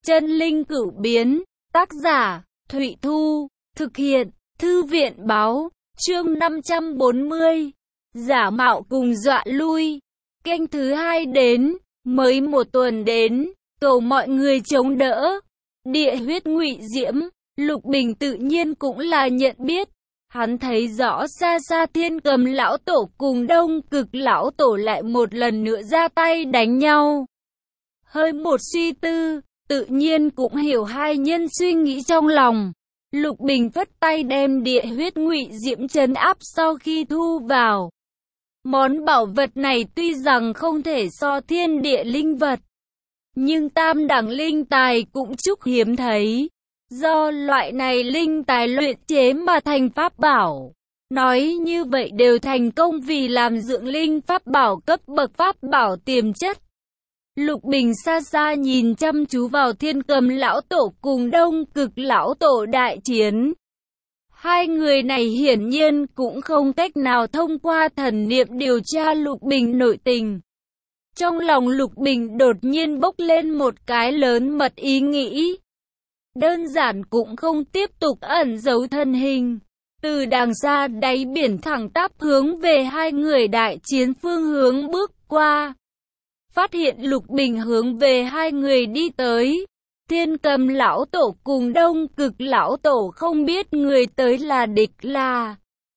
Chân linh cửu biến, tác giả, Thụy Thu, thực hiện, Thư viện báo, chương 540, giả mạo cùng dọa lui. Kênh thứ 2 đến, mới một tuần đến, cầu mọi người chống đỡ. Địa huyết ngụy diễm, Lục Bình tự nhiên cũng là nhận biết. Hắn thấy rõ xa xa Thiên Cầm lão tổ cùng Đông Cực lão tổ lại một lần nữa ra tay đánh nhau. Hơi một suy tư, tự nhiên cũng hiểu hai nhân suy nghĩ trong lòng. Lục Bình phất tay đem địa huyết ngụy diễm trấn áp sau khi thu vào. Món bảo vật này tuy rằng không thể so thiên địa linh vật, nhưng tam đẳng linh tài cũng chúc hiếm thấy. Do loại này linh tài luyện chế mà thành pháp bảo. Nói như vậy đều thành công vì làm dưỡng linh pháp bảo cấp bậc pháp bảo tiềm chất. Lục Bình xa xa nhìn chăm chú vào Thiên Cầm lão tổ cùng Đông Cực lão tổ đại chiến. Hai người này hiển nhiên cũng không cách nào thông qua thần niệm điều tra Lục Bình nội tình. Trong lòng Lục Bình đột nhiên bốc lên một cái lớn mật ý nghĩ. Đơn giản cũng không tiếp tục ẩn giấu thân hình. Từ đàng xa đáy biển thẳng tắp hướng về hai người đại chiến phương hướng bước qua. Phát hiện Lục Bình hướng về hai người đi tới. Thiên Cầm lão tổ cùng Đông Cực lão tổ không biết người tới là địch là.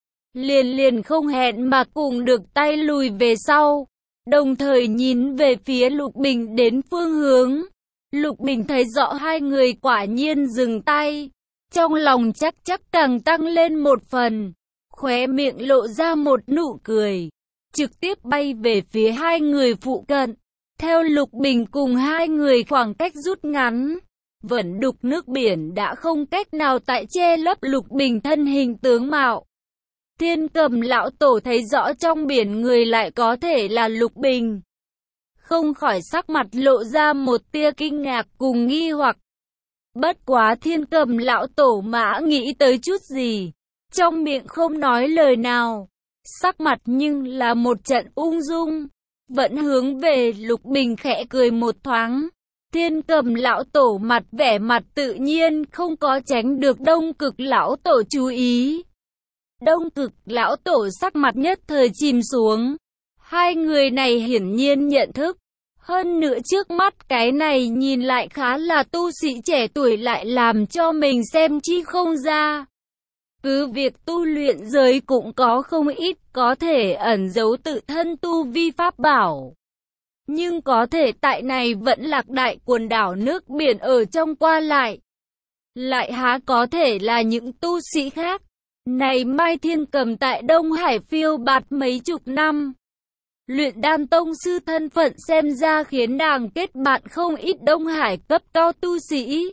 Liền không hẹn mà cùng được tay lùi về sau. Đồng thời nhìn về phía Lục Bình đến phương hướng. Lục Bình thấy rõ hai người quả nhiên dừng tay. Trong lòng chắc càng tăng lên một phần. Khóe miệng lộ ra một nụ cười. Trực tiếp bay về phía hai người phụ cận. Theo Lục Bình cùng hai người khoảng cách rút ngắn. Vẫn đục nước biển đã không cách nào tại che lấp Lục Bình thân hình tướng mạo. Thiên Cầm lão tổ thấy rõ trong biển người lại có thể là Lục Bình. Không khỏi sắc mặt lộ ra một tia kinh ngạc cùng nghi hoặc. Bất quá Thiên Cầm lão tổ mã nghĩ tới chút gì. Trong miệng không nói lời nào. Sắc mặt nhưng là một trận ung dung. Vẫn hướng về Lục Bình khẽ cười một thoáng. Thiên Cầm lão tổ vẻ mặt tự nhiên không có tránh được Đông Cực lão tổ chú ý. Đông Cực lão tổ sắc mặt nhất thời chìm xuống. Hai người này hiển nhiên nhận thức. Hơn nữa trước mắt cái này nhìn lại khá là tu sĩ trẻ tuổi lại làm cho mình xem chi không ra. Cứ việc tu luyện giới cũng có không ít có thể ẩn giấu tự thân tu vi pháp bảo. Nhưng có thể tại này vẫn lạc đại quần đảo nước biển ở trong qua lại. Lại há có thể là những tu sĩ khác. Này Mai Thiên Cầm tại Đông Hải phiêu bạt mấy chục năm. Luyện đan tông sư thân phận xem ra khiến nàng kết bạn không ít Đông Hải cấp cao tu sĩ.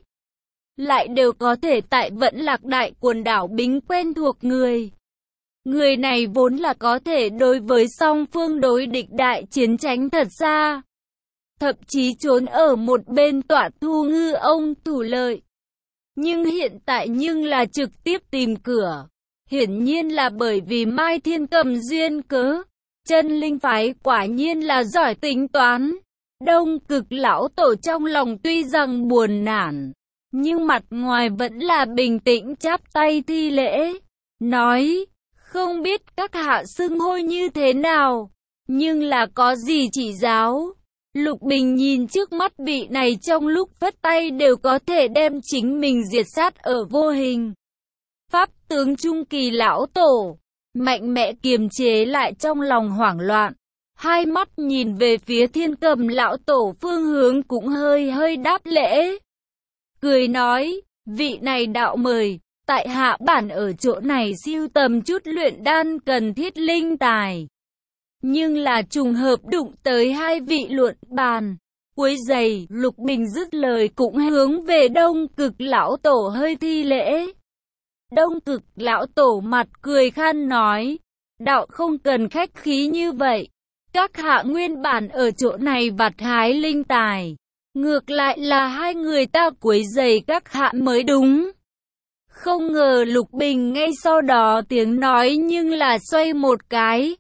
Lại đều có thể tại vẫn lạc đại quần đảo bính quen thuộc người. Người này vốn là có thể đối với song phương đối địch đại chiến tránh thật xa. Thậm chí trốn ở một bên tỏa thu ngư ông thủ lợi. Nhưng hiện tại là trực tiếp tìm cửa. Hiển nhiên là bởi vì Mai Thiên Cầm duyên cớ. Chân linh phái quả nhiên là giỏi tính toán. Đông Cực lão tổ trong lòng tuy rằng buồn nản, nhưng mặt ngoài vẫn là bình tĩnh chắp tay thi lễ. Nói, không biết các hạ xưng hô như thế nào, nhưng là có gì chỉ giáo. Lục Bình nhìn trước mắt vị này trong lúc vất tay đều có thể đem chính mình diệt sát ở vô hình. Pháp tướng Trung Kỳ lão tổ, mạnh mẽ kiềm chế lại trong lòng hoảng loạn. Hai mắt nhìn về phía Thiên Cầm lão tổ phương hướng cũng hơi đáp lễ. Cười nói, vị này đạo mời, tại hạ bản ở chỗ này sưu tầm chút luyện đan cần thiết linh tài. Nhưng là trùng hợp đụng tới hai vị luận bàn. Quấy giày, Lục Bình dứt lời cũng hướng về Đông Cực lão tổ hơi thi lễ. Đông Cực lão tổ mặt cười khan nói, đạo không cần khách khí như vậy. Các hạ nguyên bản ở chỗ này vặt hái linh tài. Ngược lại là hai người ta quấy giày các hạ mới đúng. Không ngờ Lục Bình ngay sau đó tiếng nói nhưng là xoay một cái.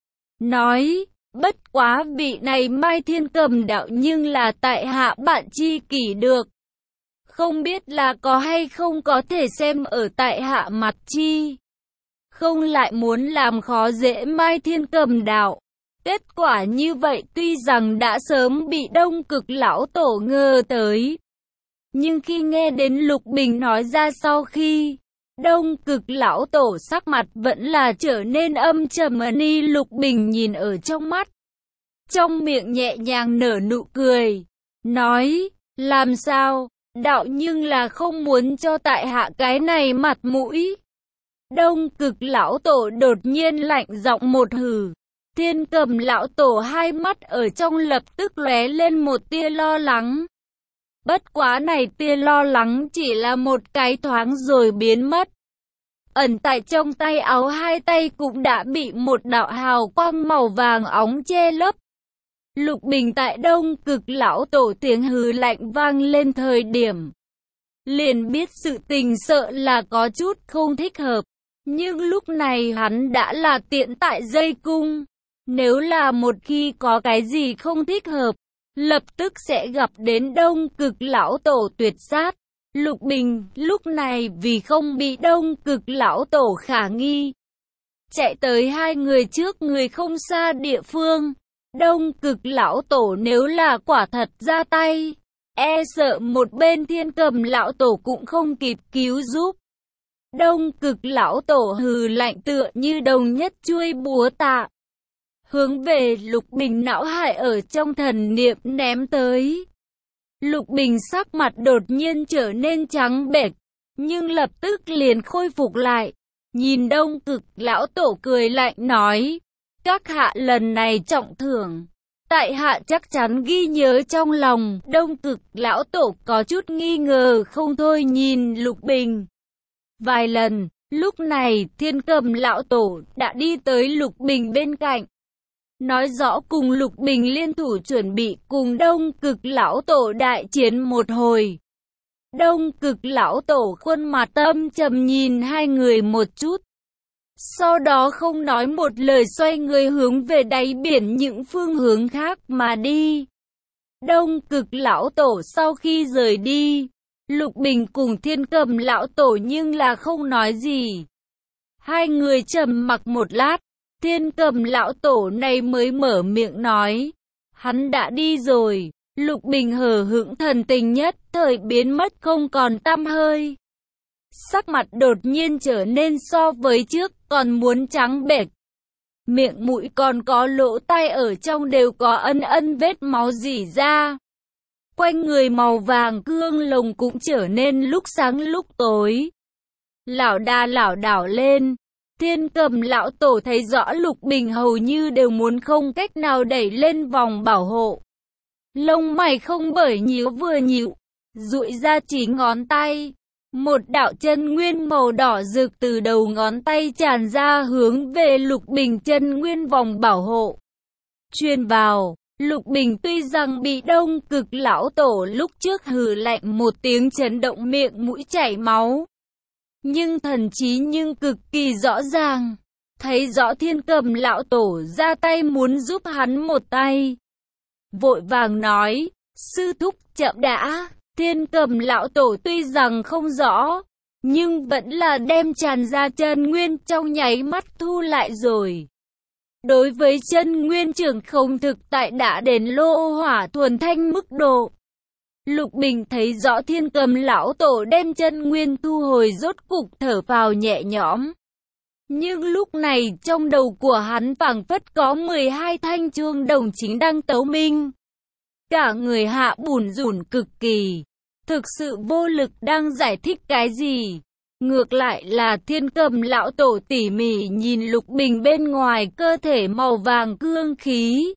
Nói, bất quá vị này Mai Thiên Cầm đạo nhưng là tại hạ bạn chi kỷ được. Không biết là có hay không có thể xem ở tại hạ mặt chi. Không lại muốn làm khó dễ Mai Thiên Cầm đạo. Kết quả như vậy tuy rằng đã sớm bị Đông Cực lão tổ ngờ tới. Nhưng khi nghe đến Lục Bình nói ra sau khi, Đông Cực lão tổ sắc mặt vẫn là trở nên âm trầm. Ni Lục Bình nhìn ở trong mắt, trong miệng nhẹ nhàng nở nụ cười, nói, làm sao, đạo nhưng là không muốn cho tại hạ cái này mặt mũi. Đông Cực lão tổ đột nhiên lạnh giọng một hừ. Thiên Cầm lão tổ hai mắt ở trong lập tức lóe lên một tia lo lắng. Bất quá này tia lo lắng chỉ là một cái thoáng rồi biến mất. Ẩn tại trong tay áo hai tay cũng đã bị một đạo hào quang màu vàng óng che lấp. Lục Bình tại Đông Cực lão tổ tiếng hừ lạnh vang lên thời điểm, liền biết sự tình sợ là có chút không thích hợp. Nhưng lúc này hắn đã là tiện tại dây cung. Nếu là một khi có cái gì không thích hợp, lập tức sẽ gặp đến Đông Cực lão tổ tuyệt sát. Lục Bình lúc này vì không bị Đông Cực lão tổ khả nghi, chạy tới hai người trước người không xa địa phương. Đông Cực lão tổ nếu là quả thật ra tay, e sợ một bên Thiên Cầm lão tổ cũng không kịp cứu giúp. Đông Cực lão tổ hừ lạnh tựa như đồng nhất chuôi búa tạ, hướng về Lục Bình não hại ở trong thần niệm ném tới. Lục Bình sắc mặt đột nhiên trở nên trắng bệch, nhưng lập tức liền khôi phục lại. Nhìn Đông Cực lão tổ cười lạnh nói, các hạ lần này trọng thưởng, tại hạ chắc chắn ghi nhớ trong lòng. Đông Cực lão tổ có chút nghi ngờ không thôi nhìn Lục Bình vài lần. Lúc này Thiên Cầm lão tổ đã đi tới Lục Bình bên cạnh, nói rõ cùng Lục Bình liên thủ chuẩn bị cùng Đông Cực lão tổ đại chiến một hồi. Đông Cực lão tổ khuôn mặt âm trầm nhìn hai người một chút, sau đó không nói một lời xoay người hướng về đáy biển những phương hướng khác mà đi. Đông Cực lão tổ sau khi rời đi, Lục Bình cùng Thiên Cầm lão tổ nhưng là không nói gì. Hai người trầm mặc một lát, Thiên Cầm lão tổ này mới mở miệng nói, hắn đã đi rồi. Lục Bình hờ hững thần tình nhất thời biến mất không còn tăm hơi. Sắc mặt đột nhiên trở nên so với trước còn muốn trắng bệch. Miệng mũi còn có lỗ tai ở trong đều có ân ân vết máu rỉ ra. Quanh người màu vàng cương lồng cũng trở nên lúc sáng lúc tối, lảo đà lảo đảo lên. Thiên Cầm lão tổ thấy rõ Lục Bình hầu như đều muốn không cách nào đẩy lên vòng bảo hộ. Lông mày không bởi nhíu vừa nhíu, duỗi ra chỉ ngón tay. Một đạo chân nguyên màu đỏ rực từ đầu ngón tay tràn ra hướng về Lục Bình chân nguyên vòng bảo hộ truyền vào. Lục Bình tuy rằng bị Đông Cực lão tổ lúc trước hừ lạnh một tiếng chấn động miệng mũi chảy máu, nhưng thần trí nhưng cực kỳ rõ ràng, thấy rõ Thiên Cầm lão tổ ra tay muốn giúp hắn một tay. Vội vàng nói, sư thúc chậm đã. Thiên Cầm lão tổ tuy rằng không rõ, nhưng vẫn là đem tràn ra chân nguyên trong nháy mắt thu lại rồi. Đối với chân nguyên trưởng không thực tại đã đến lô hỏa thuần thanh mức độ. Lục Bình thấy rõ Thiên Cầm lão tổ đem chân nguyên thu hồi, rốt cục thở phào nhẹ nhõm. Nhưng lúc này trong đầu của hắn phảng phất có 12 thanh chuông đồng chính đang tấu minh. Cả người hạ bủn rủn cực kỳ, thực sự vô lực đang giải thích cái gì. Ngược lại là Thiên Cầm lão tổ tỉ mỉ nhìn Lục Bình bên ngoài cơ thể màu vàng cương khí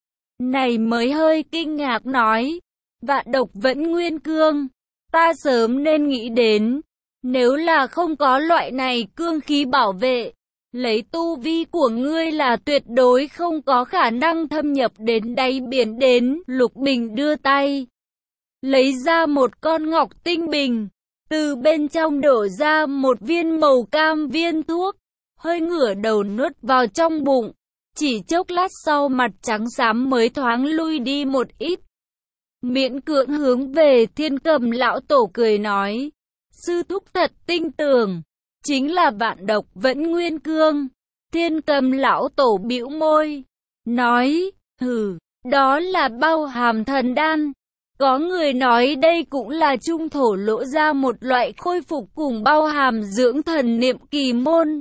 này mới hơi kinh ngạc nói, vạn độc vẫn nguyên cương, ta sớm nên nghĩ đến, nếu là không có loại này cương khí bảo vệ, lấy tu vi của ngươi là tuyệt đối không có khả năng thâm nhập đến đáy biển đến. Lục Bình đưa tay, lấy ra một con ngọc tinh bình, từ bên trong đổ ra một viên màu cam viên thuốc, hơi ngửa đầu nuốt vào trong bụng. Chỉ chốc lát sau mặt trắng xám mới thoáng lui đi một ít. miễn cưỡng hướng về Thiên Cầm lão tổ cười nói, sư thúc thật tinh tường, chính là vạn độc vẫn nguyên cương. Thiên Cầm lão tổ bĩu môi, nói, hừ, đó là bao hàm thần đan. Có người nói đây cũng là trung thổ lộ ra một loại khôi phục cùng bao hàm dưỡng thần niệm kỳ môn.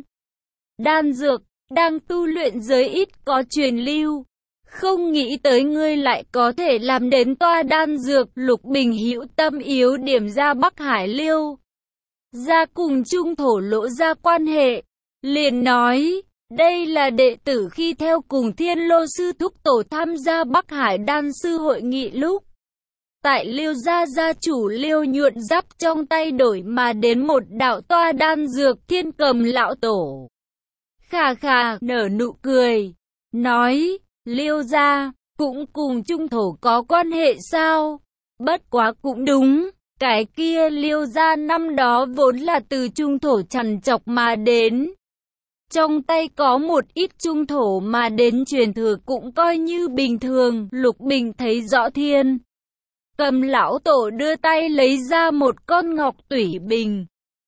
Đan dược, đang tu luyện giới ít có truyền lưu. Không nghĩ tới ngươi lại có thể làm đến toa đan dược. Lục Bình hữu tâm yếu điểm ra Bắc Hải Liêu ra cùng trung thổ lộ ra quan hệ, liền nói, đây là đệ tử khi theo cùng Thiên Lô sư thúc tổ tham gia Bắc Hải đan sư hội nghị lúc tại Liêu gia gia chủ Liêu nhuận giáp trong tay đổi mà đến một đạo toa đan dược. Thiên Cầm lão tổ khà khà nở nụ cười, nói, Liêu gia cũng cùng trung thổ có quan hệ sao? Bất quá cũng đúng, cái kia Liêu gia năm đó vốn là từ trung thổ trằn trọc mà đến. Trong tay có một ít trung thổ mà đến truyền thừa cũng coi như bình thường. Lục Bình thấy rõ Thiên Cầm lão tổ đưa tay lấy ra một con ngọc tủy bình,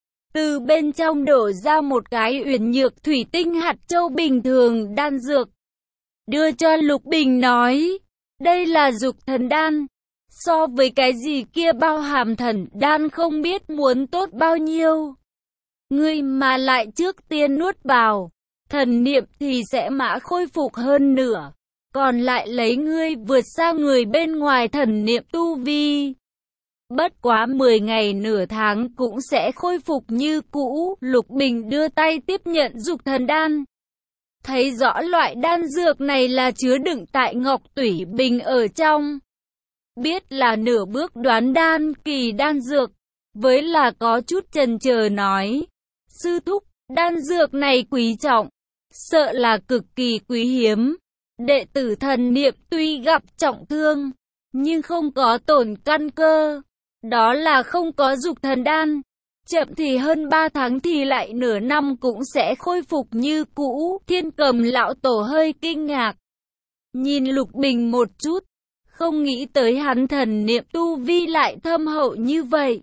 từ bên trong đổ ra một cái uyển nhược thủy tinh hạt châu bình thường đan dược, đưa cho Lục Bình nói, đây là dục thần đan, so với cái gì kia bao hàm thần đan không biết muốn tốt bao nhiêu. Ngươi mà lại trước tiên nuốt vào, thần niệm thì sẽ mã khôi phục hơn nửa, còn lại lấy ngươi vượt xa người bên ngoài thần niệm tu vi. Bất quá 10 ngày nửa tháng cũng sẽ khôi phục như cũ. Lục Bình đưa tay tiếp nhận dục thần đan, thấy rõ loại đan dược này là chứa đựng tại ngọc tủy bình ở trong, biết là nửa bước đoán đan kỳ đan dược, với là có chút chần chờ nói, sư thúc, đan dược này quý trọng, sợ là cực kỳ quý hiếm. Đệ tử thần niệm tuy gặp trọng thương, nhưng không có tổn căn cơ, đó là không có dục thần đan. Chậm thì hơn 3 tháng thì lại nửa năm cũng sẽ khôi phục như cũ. Thiên Cầm lão tổ hơi kinh ngạc, nhìn Lục Bình một chút, không nghĩ tới hắn thần niệm tu vi lại thâm hậu như vậy.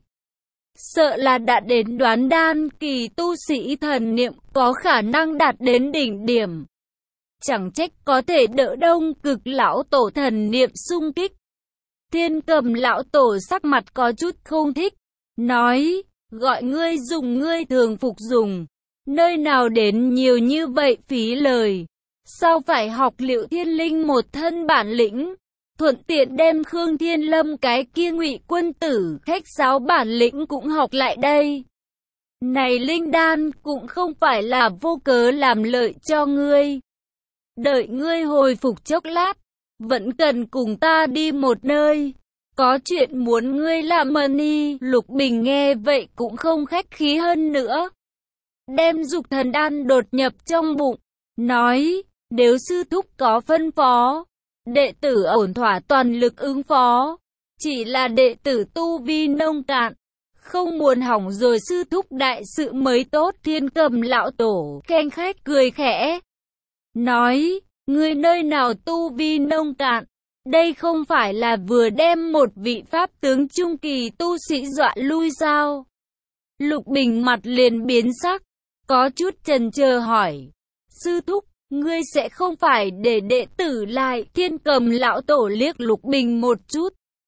Sợ là đã đến đoán đan kỳ tu sĩ thần niệm có khả năng đạt đến đỉnh điểm. Chẳng trách có thể đỡ Đông Cực lão tổ thần niệm xung kích. Thiên Cầm lão tổ sắc mặt có chút không thích, nói, gọi ngươi dùng ngươi thường phục dùng, nơi nào đến nhiều như vậy phí lời. Sao phải học Liệu Thiên Linh một thân bản lĩnh, thuận tiện đem Khương Thiên Lâm cái kia Ngụy quân tử khách sáo bản lĩnh cũng học lại đây. Này linh đan cũng không phải là vô cớ làm lợi cho ngươi. Đợi ngươi hồi phục chốc lát, vẫn cần cùng ta đi một nơi, có chuyện muốn ngươi làm mani. Lục Bình nghe vậy cũng không khách khí hơn nữa, đem dục thần đan đột nhập trong bụng, nói, nếu sư thúc có phân phó, đệ tử ổn thỏa toàn lực ứng phó, chỉ là đệ tử tu vi nông cạn, không muốn hỏng rồi sư thúc đại sự mới tốt. Thiên Cầm lão tổ khen khách cười khẽ, nói, ngươi nơi nào tu vi nông cạn, đây không phải là vừa đem một vị pháp tướng trung kỳ tu sĩ dọa lui sao? Lục Bình mặt liền biến sắc, có chút chần chờ hỏi, sư thúc, ngươi sẽ không phải để đệ tử lại? Thiên Cầm lão tổ liếc Lục Bình một chút,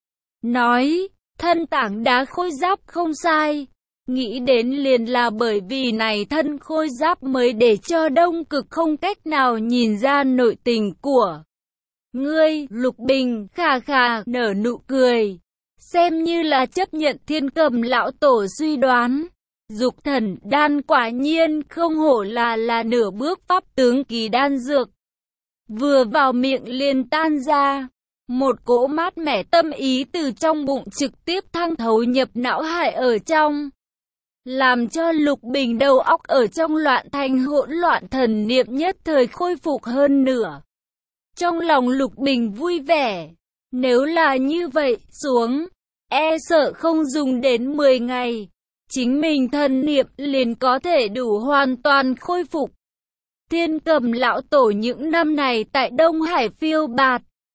nói, thân tảng đá khôi giáp không sai, nghĩ đến liền là bởi vì này thân khôi giáp mới để cho Đông Cực không cách nào nhìn ra nội tình của ngươi. Lục Bình khà khà nở nụ cười, xem như là chấp nhận Thiên Cầm lão tổ suy đoán. Dục thần đan quả nhiên không hổ là nửa bước pháp tướng kỳ đan dược, vừa vào miệng liền tan ra, một cỗ mát mẻ tâm ý từ trong bụng trực tiếp thăng thấu nhập não hải ở trong, làm cho Lục Bình đầu óc ở trong loạn thành hỗn loạn, thần niệm nhất thời khôi phục hơn nửa. Trong lòng Lục Bình vui vẻ, nếu là như vậy xuống, e sợ không dùng đến 10 ngày, chính mình thần niệm liền có thể đủ hoàn toàn khôi phục. Thiên Cầm lão tổ những năm này tại Đông Hải phiêu bạt,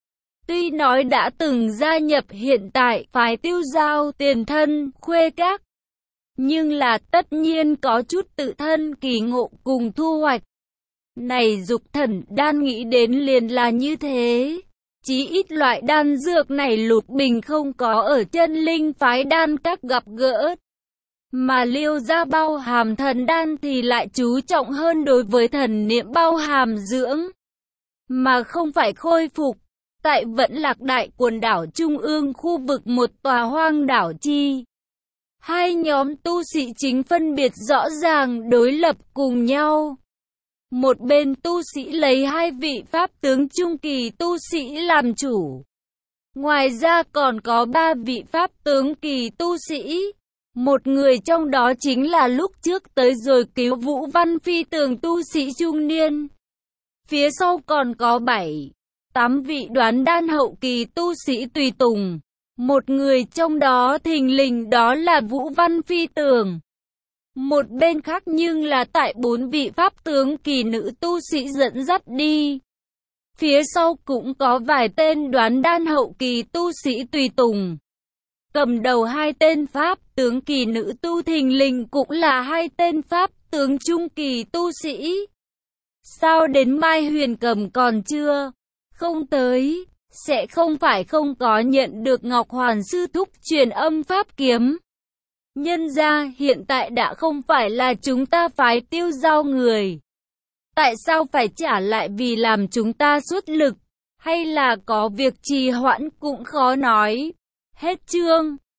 Tuy nói đã từng gia nhập hiện tại phái Tiêu Giao tiền thân, Khuê Các, nhưng là tất nhiên có chút tự thân kỳ ngộ cùng thu hoạch. Này Dục Thần đan nghĩ đến liền là như thế. Chí ít loại đan dược này Lục Bình không có ở Chân Linh phái đan các gặp gỡ. Mà Liêu gia bao hàm thần đan thì lại chú trọng hơn đối với thần niệm bao hàm dưỡng, mà không phải khôi phục. Tại Vẫn Lạc Đại quần đảo trung ương khu vực một tòa hoang đảo chi. Hai nhóm tu sĩ chính phân biệt rõ ràng đối lập cùng nhau. Một bên tu sĩ lấy 2 vị pháp tướng trung kỳ tu sĩ làm chủ. Ngoài ra còn có 3 vị pháp tướng kỳ tu sĩ. Một người trong đó chính là lúc trước tới rồi cứu Vũ Văn Phi Tường tu sĩ trung niên. Phía sau còn có 7-8 vị đoán đan hậu kỳ tu sĩ tùy tùng. Một người trong đó thình lình đó là Vũ Văn Phi Tường. Một bên khác nhưng là tại 4 vị pháp tướng kỳ nữ tu sĩ dẫn dắt đi. Phía sau cũng có vài tên đoán đan hậu kỳ tu sĩ tùy tùng. Cầm đầu 2 tên pháp tướng kỳ nữ tu thình lình cũng là 2 tên pháp tướng trung kỳ tu sĩ. Sao đến Mai Huyền Cầm còn chưa? Không tới, sẽ không phải không có nhận được Ngọc Hoàn sư thúc truyền âm pháp kiếm. Nhân ra hiện tại đã không phải là chúng ta phái Tiêu Giao người. Tại sao phải trả lại vì làm chúng ta xuất lực, hay là có việc trì hoãn cũng khó nói. Hết chương.